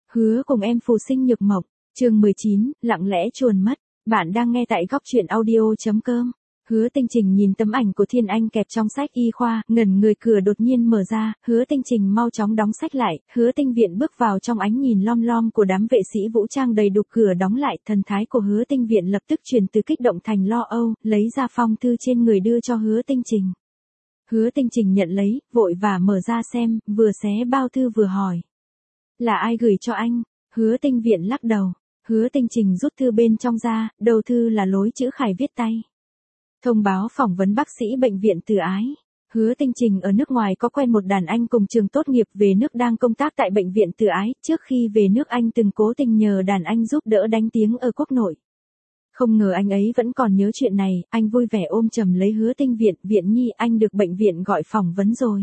Hứa cùng em phù sinh nhược mộng, chương 19, lặng lẽ chuồn mất. Bạn đang nghe tại góc truyện audio.com. Hứa Tinh Trình nhìn tấm ảnh của Thiên Anh kẹp trong sách y khoa, ngẩn người, cửa đột nhiên mở ra, Hứa Tinh Trình mau chóng đóng sách lại, Hứa Tinh Viện bước vào trong ánh nhìn lom lom của đám vệ sĩ vũ trang đầy đục, cửa đóng lại, thần thái của Hứa Tinh Viện lập tức chuyển từ kích động thành lo âu, lấy ra phong thư trên người đưa cho Hứa Tinh Trình. Hứa Tinh Trình nhận lấy, vội và mở ra xem, vừa xé bao thư vừa hỏi. Là ai gửi cho anh? Hứa Tinh Viện lắc đầu. Hứa Tinh Trình rút thư bên trong ra, đầu thư là lối chữ khải viết tay. Thông báo phỏng vấn bác sĩ bệnh viện Từ Ái. Hứa Tinh Trình ở nước ngoài có quen một đàn anh cùng trường tốt nghiệp về nước đang công tác tại bệnh viện Từ Ái, trước khi về nước anh từng cố tình nhờ đàn anh giúp đỡ đánh tiếng ở quốc nội. Không ngờ anh ấy vẫn còn nhớ chuyện này, anh vui vẻ ôm chầm lấy Hứa Tinh Viện, Viện nhi, anh được bệnh viện gọi phỏng vấn rồi.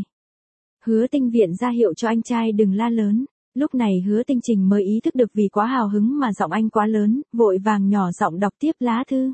Hứa Tinh Viện ra hiệu cho anh trai đừng la lớn. Lúc này Hứa Tinh Trình mới ý thức được vì quá hào hứng mà giọng anh quá lớn, vội vàng nhỏ giọng đọc tiếp lá thư.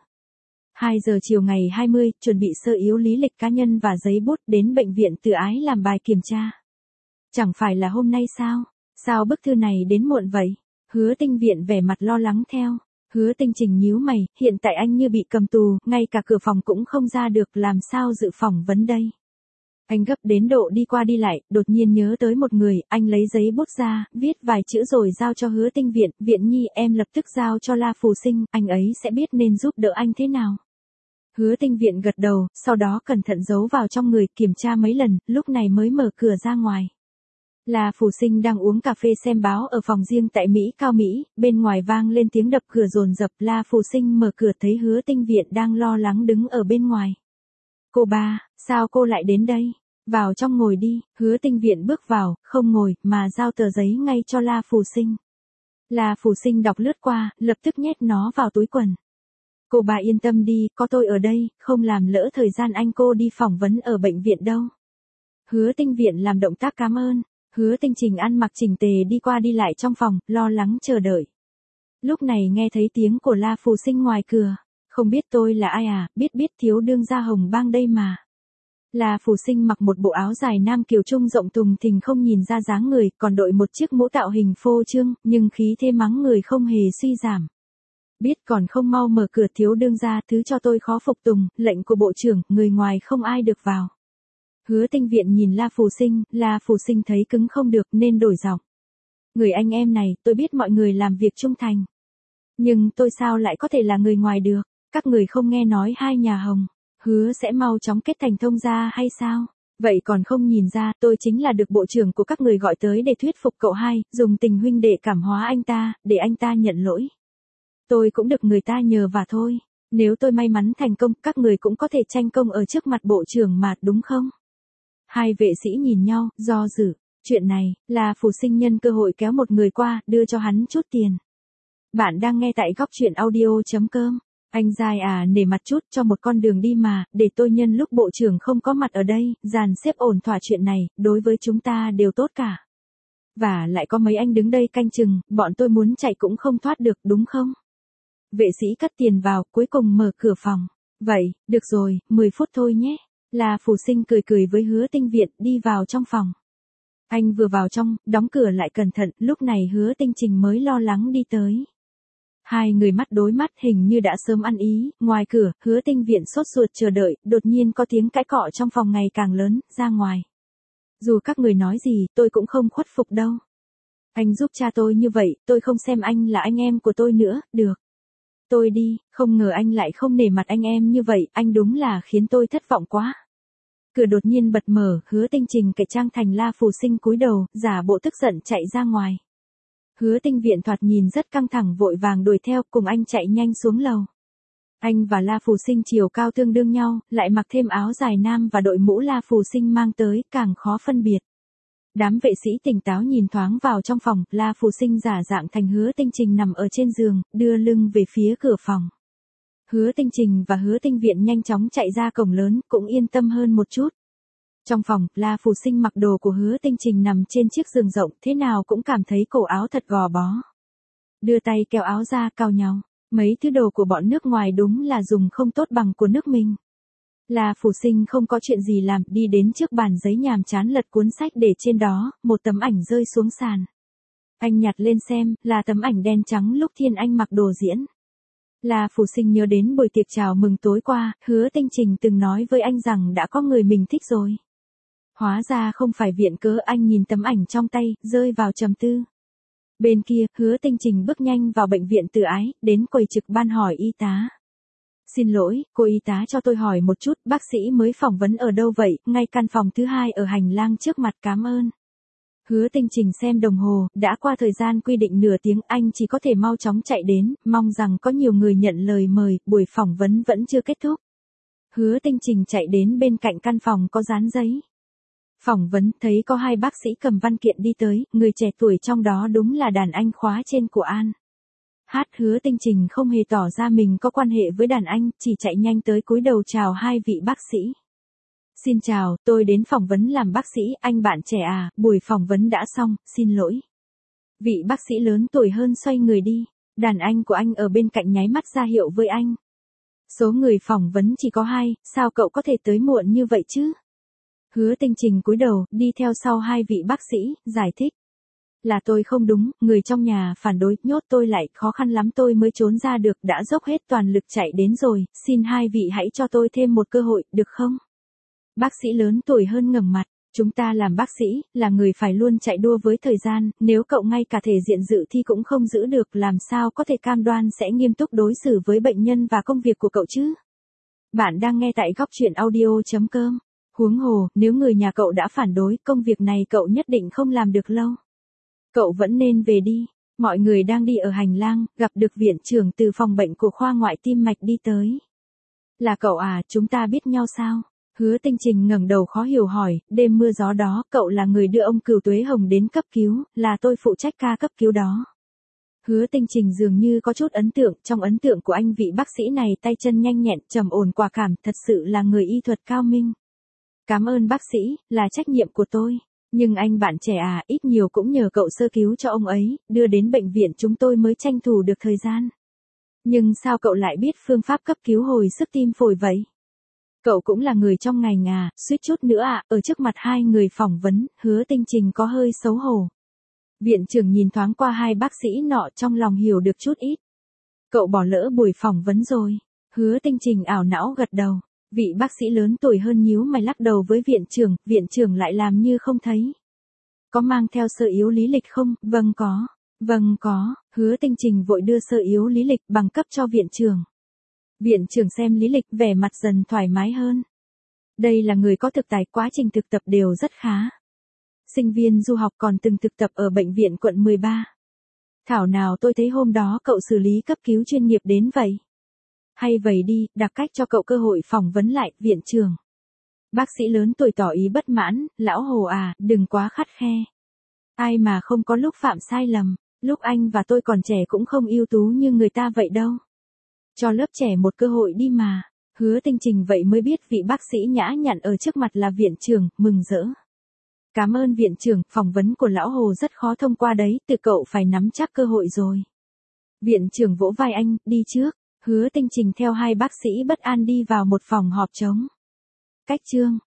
2 giờ chiều ngày 20, chuẩn bị sơ yếu lý lịch cá nhân và giấy bút, đến bệnh viện Từ Ái làm bài kiểm tra. Chẳng phải là hôm nay sao? Sao bức thư này đến muộn vậy? Hứa Tinh Viện vẻ mặt lo lắng theo. Hứa Tinh Trình nhíu mày, hiện tại anh như bị cầm tù, ngay cả cửa phòng cũng không ra được, làm sao dự phỏng vấn đây? Anh gấp đến độ đi qua đi lại, đột nhiên nhớ tới một người, anh lấy giấy bút ra, viết vài chữ rồi giao cho Hứa Tinh Viện, Viện nhi, em lập tức giao cho La Phù Sinh, anh ấy sẽ biết nên giúp đỡ anh thế nào. Hứa Tinh Viện gật đầu, sau đó cẩn thận giấu vào trong người, kiểm tra mấy lần, lúc này mới mở cửa ra ngoài. La Phù Sinh đang uống cà phê xem báo ở phòng riêng tại Mỹ Cao Mỹ, bên ngoài vang lên tiếng đập cửa dồn dập, La Phù Sinh mở cửa thấy Hứa Tinh Viện đang lo lắng đứng ở bên ngoài. Cô ba, sao cô lại đến đây? Vào trong ngồi đi. Hứa Tinh Viện bước vào, không ngồi, mà giao tờ giấy ngay cho La Phù Sinh. La Phù Sinh đọc lướt qua, lập tức nhét nó vào túi quần. Cô ba yên tâm đi, có tôi ở đây, không làm lỡ thời gian anh cô đi phỏng vấn ở bệnh viện đâu. Hứa Tinh Viện làm động tác cảm ơn. Hứa Tinh Trình ăn mặc chỉnh tề đi qua đi lại trong phòng, lo lắng chờ đợi. Lúc này nghe thấy tiếng của La Phù Sinh ngoài cửa. Không biết tôi là ai à, biết thiếu đương gia Hồng Bang đây mà. La Phù Sinh mặc một bộ áo dài nam kiều trung rộng thùng thình không nhìn ra dáng người, còn đội một chiếc mũ tạo hình phô trương, nhưng khí thế mắng người không hề suy giảm. Biết còn không mau mở cửa, thiếu đương gia, thứ cho tôi khó phục tùng, lệnh của bộ trưởng, người ngoài không ai được vào. Hứa Tinh Viện nhìn La Phù Sinh thấy cứng không được nên đổi giọng. Người anh em này, tôi biết mọi người làm việc trung thành. Nhưng tôi sao lại có thể là người ngoài được, các người không nghe nói hai nhà Hồng Hứa sẽ mau chóng kết thành thông gia hay sao? Vậy còn không nhìn ra, tôi chính là được bộ trưởng của các người gọi tới để thuyết phục cậu hai, dùng tình huynh đệ cảm hóa anh ta, để anh ta nhận lỗi. Tôi cũng được người ta nhờ và thôi. Nếu tôi may mắn thành công, các người cũng có thể tranh công ở trước mặt bộ trưởng mà, đúng không? Hai vệ sĩ nhìn nhau, do dự. Chuyện này, là Phù Sinh nhân cơ hội kéo một người qua, đưa cho hắn chút tiền. Bạn đang nghe tại góc truyện audio.com. Anh dai à, nể mặt chút, cho một con đường đi mà, để tôi nhân lúc bộ trưởng không có mặt ở đây, dàn xếp ổn thỏa chuyện này, đối với chúng ta đều tốt cả. Và lại có mấy anh đứng đây canh chừng, bọn tôi muốn chạy cũng không thoát được, đúng không? Vệ sĩ cất tiền vào, cuối cùng mở cửa phòng. Vậy, được rồi, 10 phút thôi nhé. La Phù Sinh cười với Hứa Tinh Viện, đi vào trong phòng. Anh vừa vào trong, đóng cửa lại cẩn thận, lúc này Hứa Tinh Trình mới lo lắng đi tới. Hai người mắt đối mắt, hình như đã sớm ăn ý. Ngoài cửa, Hứa Tinh Viện sốt ruột chờ đợi, đột nhiên có tiếng cãi cọ trong phòng ngày càng lớn, ra ngoài. Dù các người nói gì, tôi cũng không khuất phục đâu. Anh giúp cha tôi như vậy, tôi không xem anh là anh em của tôi nữa, được. Tôi đi, không ngờ anh lại không nể mặt anh em như vậy, anh đúng là khiến tôi thất vọng quá. Cửa đột nhiên bật mở, Hứa Tinh Trình cải trang thành La Phù Sinh cúi đầu, giả bộ tức giận chạy ra ngoài. Hứa Tinh Viện thoạt nhìn rất căng thẳng, vội vàng đuổi theo, cùng anh chạy nhanh xuống lầu. Anh và La Phù Sinh chiều cao tương đương nhau, lại mặc thêm áo dài nam và đội mũ La Phù Sinh mang tới, càng khó phân biệt. Đám vệ sĩ tỉnh táo nhìn thoáng vào trong phòng, La Phù Sinh giả dạng thành Hứa Tinh Trình nằm ở trên giường, đưa lưng về phía cửa phòng. Hứa Tinh Trình và Hứa Tinh Viện nhanh chóng chạy ra cổng lớn, cũng yên tâm hơn một chút. Trong phòng, La Phù Sinh mặc đồ của Hứa Tinh Trình nằm trên chiếc giường rộng, thế nào cũng cảm thấy cổ áo thật gò bó. Đưa tay kéo áo ra, cau nhau. Mấy thứ đồ của bọn nước ngoài đúng là dùng không tốt bằng của nước mình. La Phù Sinh không có chuyện gì làm, đi đến trước bàn giấy nhàm chán lật cuốn sách để trên đó, một tấm ảnh rơi xuống sàn. Anh nhặt lên xem, là tấm ảnh đen trắng lúc Thiên Anh mặc đồ diễn. La Phủ Sinh nhớ đến buổi tiệc chào mừng tối qua, Hứa Tinh Trình từng nói với anh rằng đã có người mình thích rồi. Hóa ra không phải viện cớ. Anh nhìn tấm ảnh trong tay, rơi vào trầm tư. Bên kia, Hứa Tinh Trình bước nhanh vào bệnh viện Từ Ái, đến quầy trực ban hỏi y tá. Xin lỗi, cô y tá cho tôi hỏi một chút, bác sĩ mới phỏng vấn ở đâu vậy? Ngay căn phòng thứ 2 ở hành lang trước mặt, cảm ơn. Hứa Tinh Trình xem đồng hồ, đã qua thời gian quy định nửa tiếng, anh chỉ có thể mau chóng chạy đến, mong rằng có nhiều người nhận lời mời, buổi phỏng vấn vẫn chưa kết thúc. Hứa Tinh Trình chạy đến bên cạnh căn phòng có dán giấy. Phỏng vấn, thấy có 2 bác sĩ cầm văn kiện đi tới, người trẻ tuổi trong đó đúng là đàn anh khóa trên của An. Hứa Tinh Trình không hề tỏ ra mình có quan hệ với đàn anh, chỉ chạy nhanh tới cúi đầu chào 2 vị bác sĩ. Xin chào, tôi đến phỏng vấn làm bác sĩ, anh bạn trẻ à, buổi phỏng vấn đã xong, xin lỗi. Vị bác sĩ lớn tuổi hơn xoay người đi, đàn anh của anh ở bên cạnh nháy mắt ra hiệu với anh. Số người phỏng vấn chỉ có 2, sao cậu có thể tới muộn như vậy chứ? Hứa Tinh Trình cúi đầu, đi theo sau 2 vị bác sĩ, giải thích. Là tôi không đúng, người trong nhà phản đối, nhốt tôi lại, khó khăn lắm tôi mới trốn ra được, đã dốc hết toàn lực chạy đến rồi, xin 2 vị hãy cho tôi thêm một cơ hội, được không? Bác sĩ lớn tuổi hơn ngẩng mặt, chúng ta làm bác sĩ, là người phải luôn chạy đua với thời gian, nếu cậu ngay cả thể diện dự thi cũng không giữ được, làm sao có thể cam đoan sẽ nghiêm túc đối xử với bệnh nhân và công việc của cậu chứ? Bạn đang nghe tại góc chuyện audio.com. Huống hồ, nếu người nhà cậu đã phản đối, công việc này cậu nhất định không làm được lâu. Cậu vẫn nên về đi. Mọi người đang đi ở hành lang, gặp được viện trưởng từ phòng bệnh của khoa ngoại tim mạch đi tới. Là cậu à, chúng ta biết nhau sao? Hứa Tinh Trình ngẩng đầu khó hiểu hỏi, đêm mưa gió đó, cậu là người đưa ông Cửu Tuế Hồng đến cấp cứu, là tôi phụ trách ca cấp cứu đó. Hứa Tinh Trình dường như có chút ấn tượng, trong ấn tượng của anh vị bác sĩ này tay chân nhanh nhẹn, trầm ổn quả cảm, thật sự là người y thuật cao minh. Cảm ơn bác sĩ, là trách nhiệm của tôi. Nhưng anh bạn trẻ à, ít nhiều cũng nhờ cậu sơ cứu cho ông ấy, đưa đến bệnh viện chúng tôi mới tranh thủ được thời gian. Nhưng sao cậu lại biết phương pháp cấp cứu hồi sức tim phổi vậy? Cậu cũng là người trong ngành à, suýt chút nữa à, ở trước mặt 2 người phỏng vấn, Hứa Tinh Trình có hơi xấu hổ. Viện trưởng nhìn thoáng qua 2 bác sĩ nọ trong lòng hiểu được chút ít. Cậu bỏ lỡ buổi phỏng vấn rồi. Hứa Tinh Trình ảo não gật đầu. Vị bác sĩ lớn tuổi hơn nhíu mày lắc đầu với viện trưởng lại làm như không thấy. Có mang theo sơ yếu lý lịch không? Vâng có, Hứa Tinh Trình vội đưa sơ yếu lý lịch bằng cấp cho viện trưởng. Viện trưởng xem lý lịch vẻ mặt dần thoải mái hơn. Đây là người có thực tài, quá trình thực tập đều rất khá. Sinh viên du học còn từng thực tập ở bệnh viện quận 13. Thảo nào tôi thấy hôm đó cậu xử lý cấp cứu chuyên nghiệp đến vậy. Hay vậy đi, đặc cách cho cậu cơ hội phỏng vấn lại, viện trưởng. Bác sĩ lớn tuổi tỏ ý bất mãn, lão Hồ à, đừng quá khắt khe. Ai mà không có lúc phạm sai lầm, lúc anh và tôi còn trẻ cũng không ưu tú như người ta vậy đâu. Cho lớp trẻ một cơ hội đi mà. Hứa Tinh Trình vậy mới biết vị bác sĩ nhã nhặn ở trước mặt là viện trưởng, mừng rỡ. Cảm ơn viện trưởng, phỏng vấn của lão Hồ rất khó thông qua đấy, tự cậu phải nắm chắc cơ hội rồi. Viện trưởng vỗ vai anh, đi trước. Hứa Tinh Trình theo 2 bác sĩ bất an đi vào một phòng họp trống. Cách chương